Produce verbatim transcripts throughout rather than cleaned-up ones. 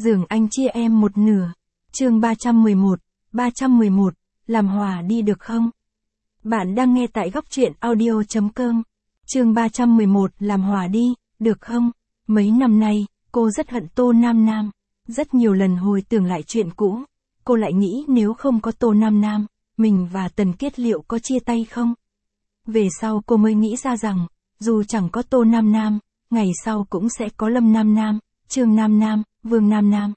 Giường anh chia em một nửa. Chương ba trăm mười một, ba trăm mười một, làm hòa đi được không? Bạn đang nghe tại góc truyện audio chấm com. Chương ba trăm mười một, làm hòa đi, được không? Mấy năm nay, cô rất hận Tô Nam Nam. Rất nhiều lần hồi tưởng lại chuyện cũ, cô lại nghĩ nếu không có Tô Nam Nam, mình và Tần Kiết liệu có chia tay không? Về sau cô mới nghĩ ra rằng, dù chẳng có Tô Nam Nam, ngày sau cũng sẽ có Lâm Nam Nam, Trương Nam Nam, Vương Nam Nam.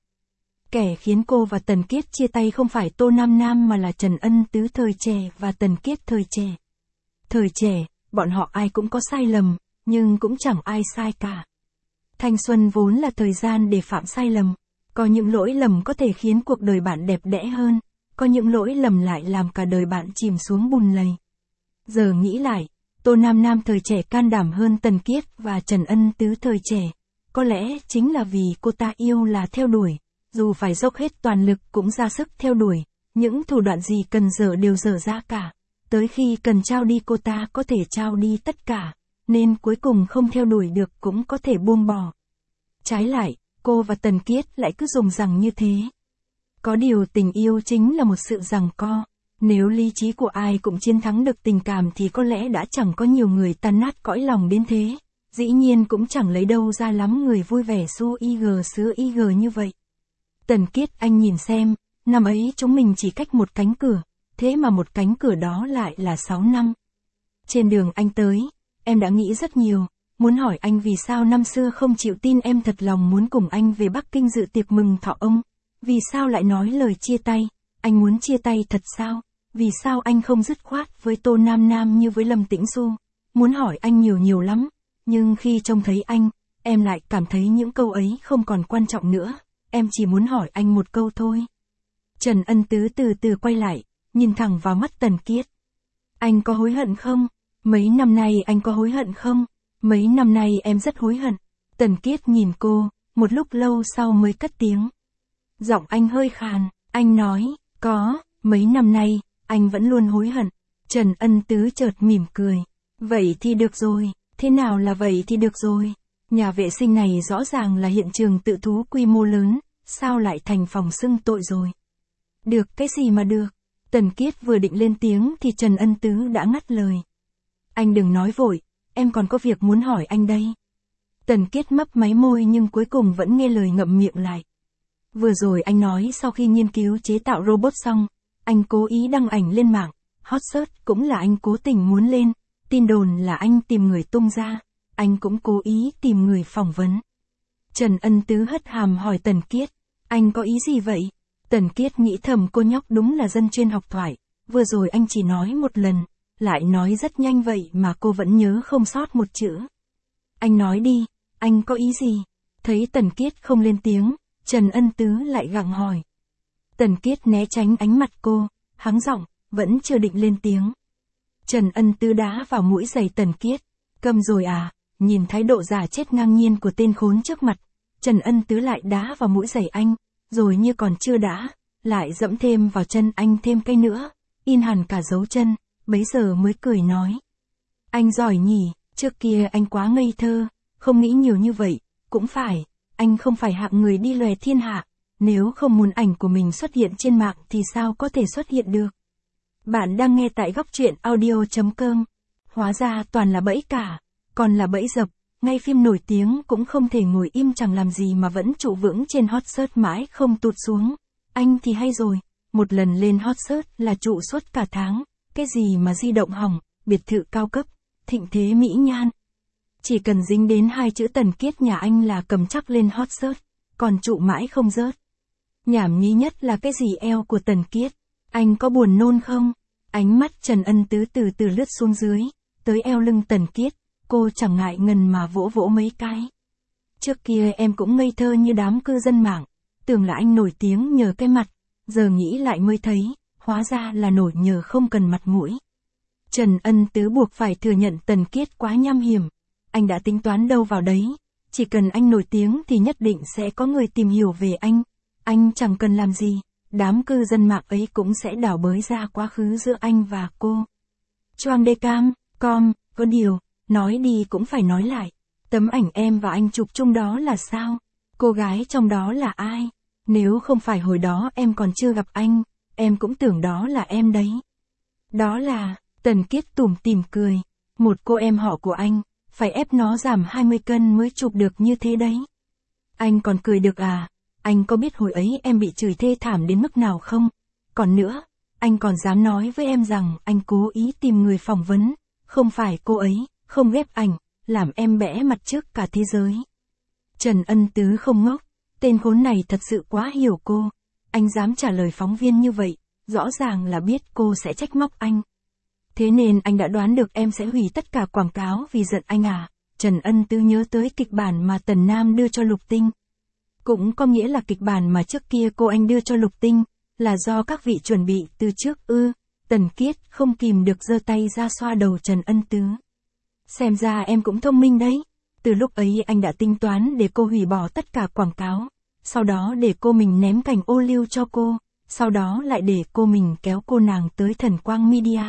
Kẻ khiến cô và Tần Kiết chia tay không phải Tô Nam Nam mà là Trần Ân Tứ thời trẻ và Tần Kiết thời trẻ. Thời trẻ, bọn họ ai cũng có sai lầm, nhưng cũng chẳng ai sai cả. Thanh xuân vốn là thời gian để phạm sai lầm. Có những lỗi lầm có thể khiến cuộc đời bạn đẹp đẽ hơn, có những lỗi lầm lại làm cả đời bạn chìm xuống bùn lầy. Giờ nghĩ lại, Tô Nam Nam thời trẻ can đảm hơn Tần Kiết và Trần Ân Tứ thời trẻ. Có lẽ chính là vì cô ta yêu là theo đuổi, dù phải dốc hết toàn lực cũng ra sức theo đuổi, những thủ đoạn gì cần dở đều dở ra cả. Tới khi cần trao đi cô ta có thể trao đi tất cả, nên cuối cùng không theo đuổi được cũng có thể buông bỏ. Trái lại, cô và Tần Kiết lại cứ dùng rằng như thế. Có điều tình yêu chính là một sự giằng co. Nếu lý trí của ai cũng chiến thắng được tình cảm thì có lẽ đã chẳng có nhiều người tan nát cõi lòng đến thế. Dĩ nhiên cũng chẳng lấy đâu ra lắm người vui vẻ su ig sứa ig như vậy. Tần Kiết, anh nhìn xem, năm ấy chúng mình chỉ cách một cánh cửa, thế mà một cánh cửa đó lại là sáu năm. Trên đường anh tới, em đã nghĩ rất nhiều. Muốn hỏi anh vì sao năm xưa không chịu tin em thật lòng muốn cùng anh về Bắc Kinh dự tiệc mừng thọ ông. Vì sao lại nói lời chia tay, anh muốn chia tay thật sao? Vì sao anh không dứt khoát với Tô Nam Nam như với Lâm Tĩnh Du? Muốn hỏi anh nhiều nhiều lắm, nhưng khi trông thấy anh, em lại cảm thấy những câu ấy không còn quan trọng nữa, em chỉ muốn hỏi anh một câu thôi. Trần Ân Tứ từ từ quay lại, nhìn thẳng vào mắt Tần Kiết. Anh có hối hận không? Mấy năm nay anh có hối hận không? Mấy năm nay em rất hối hận. Tần Kiết nhìn cô, một lúc lâu sau mới cất tiếng. Giọng anh hơi khàn, anh nói, có, mấy năm nay, anh vẫn luôn hối hận. Trần Ân Tứ chợt mỉm cười. Vậy thì được rồi, thế nào là vậy thì được rồi? Nhà vệ sinh này rõ ràng là hiện trường tự thú quy mô lớn, sao lại thành phòng xưng tội rồi? Được cái gì mà được? Tần Kiết vừa định lên tiếng thì Trần Ân Tứ đã ngắt lời. Anh đừng nói vội, em còn có việc muốn hỏi anh đây. Tần Kiết mấp máy môi nhưng cuối cùng vẫn nghe lời ngậm miệng lại. Vừa rồi anh nói sau khi nghiên cứu chế tạo robot xong, anh cố ý đăng ảnh lên mạng, hot search cũng là anh cố tình muốn lên, tin đồn là anh tìm người tung ra, anh cũng cố ý tìm người phỏng vấn. Trần Ân Tứ hất hàm hỏi Tần Kiết, anh có ý gì vậy? Tần Kiết nghĩ thầm cô nhóc đúng là dân chuyên học thoại, vừa rồi anh chỉ nói một lần, lại nói rất nhanh vậy mà cô vẫn nhớ không sót một chữ. Anh nói đi, anh có ý gì? Thấy Tần Kiết không lên tiếng, Trần Ân Tứ lại gặng hỏi. Tần Kiết né tránh ánh mặt cô, hắng giọng, vẫn chưa định lên tiếng. Trần Ân Tứ đá vào mũi giày Tần Kiết. Câm rồi à? Nhìn thái độ giả chết ngang nhiên của tên khốn trước mặt, Trần Ân Tứ lại đá vào mũi giày anh, rồi như còn chưa đá, lại dẫm thêm vào chân anh thêm cái nữa, in hẳn cả dấu chân, bấy giờ mới cười nói. Anh giỏi nhỉ, trước kia anh quá ngây thơ, không nghĩ nhiều như vậy, cũng phải, anh không phải hạng người đi lòe thiên hạ, nếu không muốn ảnh của mình xuất hiện trên mạng thì sao có thể xuất hiện được. Bạn đang nghe tại góc truyện audio chấm com. Hóa ra toàn là bẫy cả, còn là bẫy dập, ngay phim nổi tiếng cũng không thể ngồi im chẳng làm gì mà vẫn trụ vững trên hot search mãi không tụt xuống. Anh thì hay rồi, một lần lên hot search là trụ suốt cả tháng, cái gì mà di động hỏng, biệt thự cao cấp, thịnh thế mỹ nhan. Chỉ cần dính đến hai chữ Tần Kiết nhà anh là cầm chắc lên hot search, còn trụ mãi không rớt. Nhảm nhí nhất là cái gì eo của Tần Kiết, anh có buồn nôn không? Ánh mắt Trần Ân Tứ từ từ lướt xuống dưới, tới eo lưng Tần Kiết, cô chẳng ngại ngần mà vỗ vỗ mấy cái. Trước kia em cũng ngây thơ như đám cư dân mạng, tưởng là anh nổi tiếng nhờ cái mặt, giờ nghĩ lại mới thấy, hóa ra là nổi nhờ không cần mặt mũi. Trần Ân Tứ buộc phải thừa nhận Tần Kiết quá nham hiểm, anh đã tính toán đâu vào đấy, chỉ cần anh nổi tiếng thì nhất định sẽ có người tìm hiểu về anh, anh chẳng cần làm gì, đám cư dân mạng ấy cũng sẽ đào bới ra quá khứ giữa anh và cô. Choang đê cam, com, có điều, nói đi cũng phải nói lại, tấm ảnh em và anh chụp chung đó là sao? Cô gái trong đó là ai? Nếu không phải hồi đó em còn chưa gặp anh, em cũng tưởng đó là em đấy. Đó là, Tần Kiết tủm tỉm cười. Một cô em họ của anh, phải ép nó giảm hai mươi cân mới chụp được như thế đấy. Anh còn cười được à? Anh có biết hồi ấy em bị chửi thê thảm đến mức nào không? Còn nữa, anh còn dám nói với em rằng anh cố ý tìm người phỏng vấn, không phải cô ấy, không ghép ảnh, làm em bẽ mặt trước cả thế giới. Trần Ân Tứ không ngốc, tên khốn này thật sự quá hiểu cô. Anh dám trả lời phóng viên như vậy, rõ ràng là biết cô sẽ trách móc anh. Thế nên anh đã đoán được em sẽ hủy tất cả quảng cáo vì giận anh à? Trần Ân Tứ nhớ tới kịch bản mà Tần Nam đưa cho Lục Tinh. Cũng có nghĩa là kịch bản mà trước kia cô anh đưa cho Lục Tinh, là do các vị chuẩn bị từ trước ư? Tần Kiết không kìm được giơ tay ra xoa đầu Trần Ân Tứ. Xem ra em cũng thông minh đấy. Từ lúc ấy anh đã tính toán để cô hủy bỏ tất cả quảng cáo, sau đó để cô mình ném cành ô liu cho cô, sau đó lại để cô mình kéo cô nàng tới Thần Quang Media.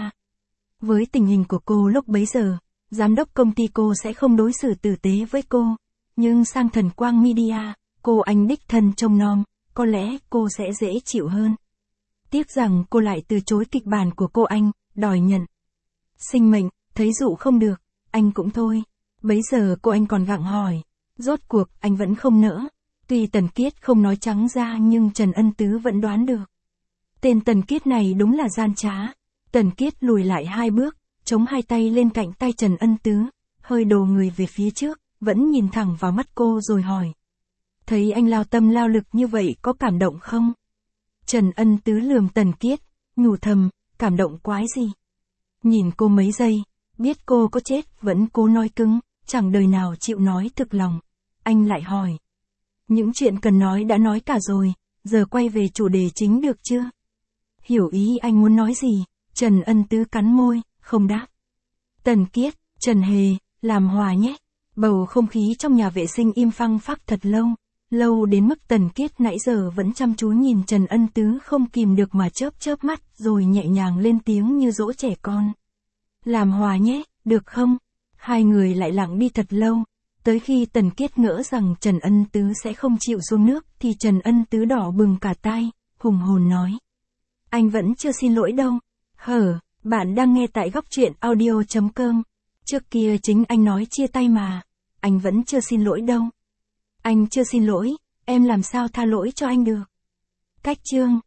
Với tình hình của cô lúc bấy giờ, giám đốc công ty cô sẽ không đối xử tử tế với cô, nhưng sang Thần Quang Media, cô anh đích thân trông nom, có lẽ cô sẽ dễ chịu hơn. Tiếc rằng cô lại từ chối kịch bản của cô anh, đòi nhận sinh mệnh, thấy dụ không được, anh cũng thôi. Bấy giờ cô anh còn gặng hỏi, rốt cuộc anh vẫn không nỡ. Tuy Tần Kiết không nói trắng ra nhưng Trần Ân Tứ vẫn đoán được. Tên Tần Kiết này đúng là gian trá. Tần Kiết lùi lại hai bước, chống hai tay lên cạnh tay Trần Ân Tứ, hơi đồ người về phía trước, vẫn nhìn thẳng vào mắt cô rồi hỏi. Thấy anh lao tâm lao lực như vậy có cảm động không? Trần Ân Tứ lườm Tần Kiết, nhủ thầm, cảm động quái gì? Nhìn cô mấy giây, biết cô có chết vẫn cố nói cứng, chẳng đời nào chịu nói thực lòng. Anh lại hỏi. Những chuyện cần nói đã nói cả rồi, giờ quay về chủ đề chính được chưa? Hiểu ý anh muốn nói gì? Trần Ân Tứ cắn môi, không đáp. Tần Kiết, Trần Hề, làm hòa nhé. Bầu không khí trong nhà vệ sinh im phăng phắc thật lâu. Lâu đến mức Tần Kiết nãy giờ vẫn chăm chú nhìn Trần Ân Tứ không kìm được mà chớp chớp mắt rồi nhẹ nhàng lên tiếng như dỗ trẻ con. Làm hòa nhé, được không? Hai người lại lặng đi thật lâu. Tới khi Tần Kiết ngỡ rằng Trần Ân Tứ sẽ không chịu xuống nước thì Trần Ân Tứ đỏ bừng cả tai, hùng hồn nói. Anh vẫn chưa xin lỗi đâu. Hở, bạn đang nghe tại góc truyện audio chấm com. Trước kia chính anh nói chia tay mà. Anh vẫn chưa xin lỗi đâu. Anh chưa xin lỗi, em làm sao tha lỗi cho anh được. Cách chương.